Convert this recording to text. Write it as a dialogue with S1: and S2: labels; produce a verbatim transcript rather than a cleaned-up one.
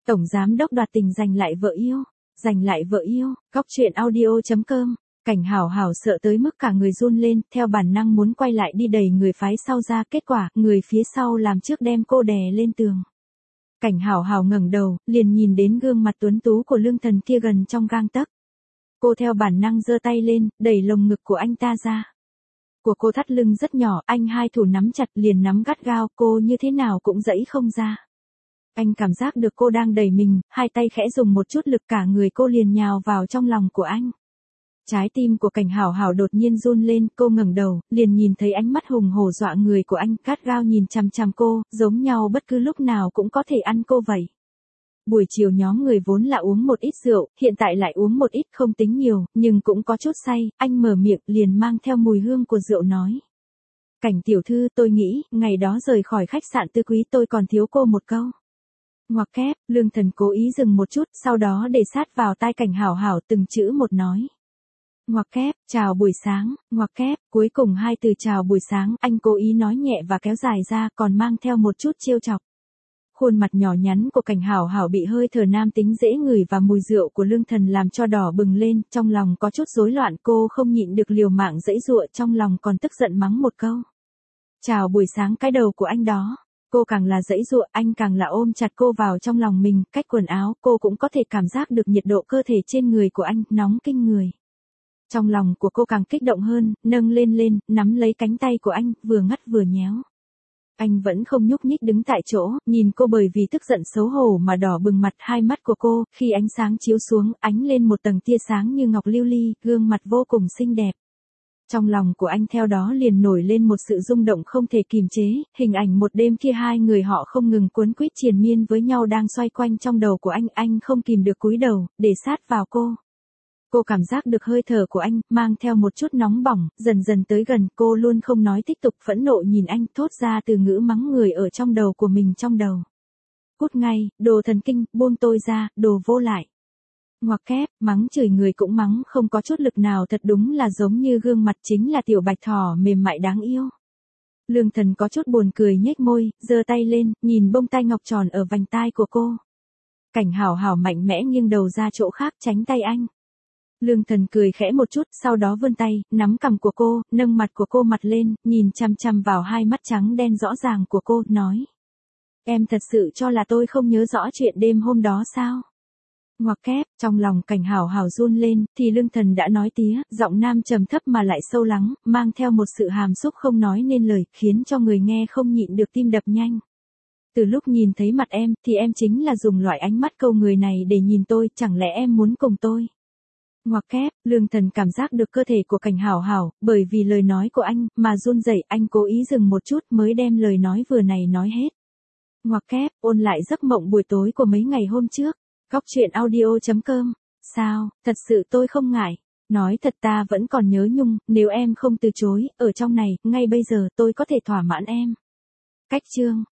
S1: Tổng giám đốc đoạt tình giành lại vợ yêu, giành lại vợ yêu, góc truyện audio.com. Cảnh Hảo Hảo sợ tới mức cả người run lên, theo bản năng muốn quay lại đi đẩy người phái sau ra, kết quả, người phía sau làm trước đem cô đè lên tường. Cảnh Hảo Hảo ngẩng đầu, liền nhìn đến gương mặt tuấn tú của Lương Thần kia gần trong gang tấc. Cô theo bản năng giơ tay lên, đẩy lồng ngực của anh ta ra. Của cô thắt lưng rất nhỏ, anh hai thủ nắm chặt liền nắm gắt gao, cô như thế nào cũng giãy không ra. Anh cảm giác được cô đang đẩy mình, hai tay khẽ dùng một chút lực cả người cô liền nhào vào trong lòng của anh. Trái tim của Cảnh Hảo Hảo đột nhiên run lên, cô ngẩng đầu, liền nhìn thấy ánh mắt hùng hổ dọa người của anh, gắt gao nhìn chằm chằm cô, giống nhau bất cứ lúc nào cũng có thể ăn cô vậy. Buổi chiều nhóm người vốn là uống một ít rượu, hiện tại lại uống một ít không tính nhiều, nhưng cũng có chút say, anh mở miệng liền mang theo mùi hương của rượu nói. Cảnh tiểu thư, tôi nghĩ, ngày đó rời khỏi khách sạn Tư Quý tôi còn thiếu cô một câu. Ngoặc kép, Lương Thần cố ý dừng một chút, sau đó để sát vào tai Cảnh Hảo Hảo từng chữ một nói. Ngoặc kép, chào buổi sáng, ngoặc kép, cuối cùng hai từ chào buổi sáng, anh cố ý nói nhẹ và kéo dài ra, còn mang theo một chút trêu chọc. Khuôn mặt nhỏ nhắn của Cảnh Hảo Hảo bị hơi thở nam tính dễ ngửi và mùi rượu của Lương Thần làm cho đỏ bừng lên, trong lòng có chút rối loạn, cô không nhịn được liều mạng giãy giụa, trong lòng còn tức giận mắng một câu. Chào buổi sáng cái đầu của anh đó. Cô càng là giãy giụa, anh càng là ôm chặt cô vào trong lòng mình, cách quần áo, cô cũng có thể cảm giác được nhiệt độ cơ thể trên người của anh, nóng kinh người. Trong lòng của cô càng kích động hơn, nâng lên lên, nắm lấy cánh tay của anh, vừa ngắt vừa nhéo. Anh vẫn không nhúc nhích đứng tại chỗ, nhìn cô bởi vì tức giận xấu hổ mà đỏ bừng mặt, hai mắt của cô, khi ánh sáng chiếu xuống, ánh lên một tầng tia sáng như ngọc lưu ly, gương mặt vô cùng xinh đẹp. Trong lòng của anh theo đó liền nổi lên một sự rung động không thể kìm chế, hình ảnh một đêm kia hai người họ không ngừng cuốn quýt triền miên với nhau đang xoay quanh trong đầu của anh, anh không kìm được cúi đầu, để sát vào cô. Cô cảm giác được hơi thở của anh, mang theo một chút nóng bỏng, dần dần tới gần, cô luôn không nói tiếp tục, phẫn nộ nhìn anh, thốt ra từ ngữ mắng người ở trong đầu của mình trong đầu. Cút ngay, đồ thần kinh, buông tôi ra, đồ vô lại. Ngoặc kép, mắng chửi người cũng mắng không có chút lực nào, thật đúng là giống như gương mặt chính là tiểu bạch thỏ mềm mại đáng yêu. Lương Thần có chút buồn cười nhếch môi, giơ tay lên, nhìn bông tai ngọc tròn ở vành tai của cô. Cảnh Hảo Hảo mạnh mẽ nghiêng đầu ra chỗ khác tránh tay anh. Lương Thần cười khẽ một chút, sau đó vươn tay, nắm cằm của cô, nâng mặt của cô mặt lên, nhìn chăm chăm vào hai mắt trắng đen rõ ràng của cô, nói. Em thật sự cho là tôi không nhớ rõ chuyện đêm hôm đó sao? Ngoặc kép, trong lòng Cảnh Hảo Hảo run lên, thì Lương Thần đã nói tía, giọng nam trầm thấp mà lại sâu lắng, mang theo một sự hàm xúc không nói nên lời, khiến cho người nghe không nhịn được tim đập nhanh. Từ lúc nhìn thấy mặt em, thì em chính là dùng loại ánh mắt câu người này để nhìn tôi, chẳng lẽ em muốn cùng tôi? Ngoặc kép, Lương Thần cảm giác được cơ thể của Cảnh Hảo Hảo, bởi vì lời nói của anh, mà run rẩy, anh cố ý dừng một chút mới đem lời nói vừa này nói hết. Ngoặc kép, ôn lại giấc mộng buổi tối của mấy ngày hôm trước. Góc truyện audio.com. Sao, thật sự tôi không ngại. Nói thật ta vẫn còn nhớ nhung, nếu em không từ chối, ở trong này, ngay bây giờ tôi có thể thỏa mãn em. Cách chương.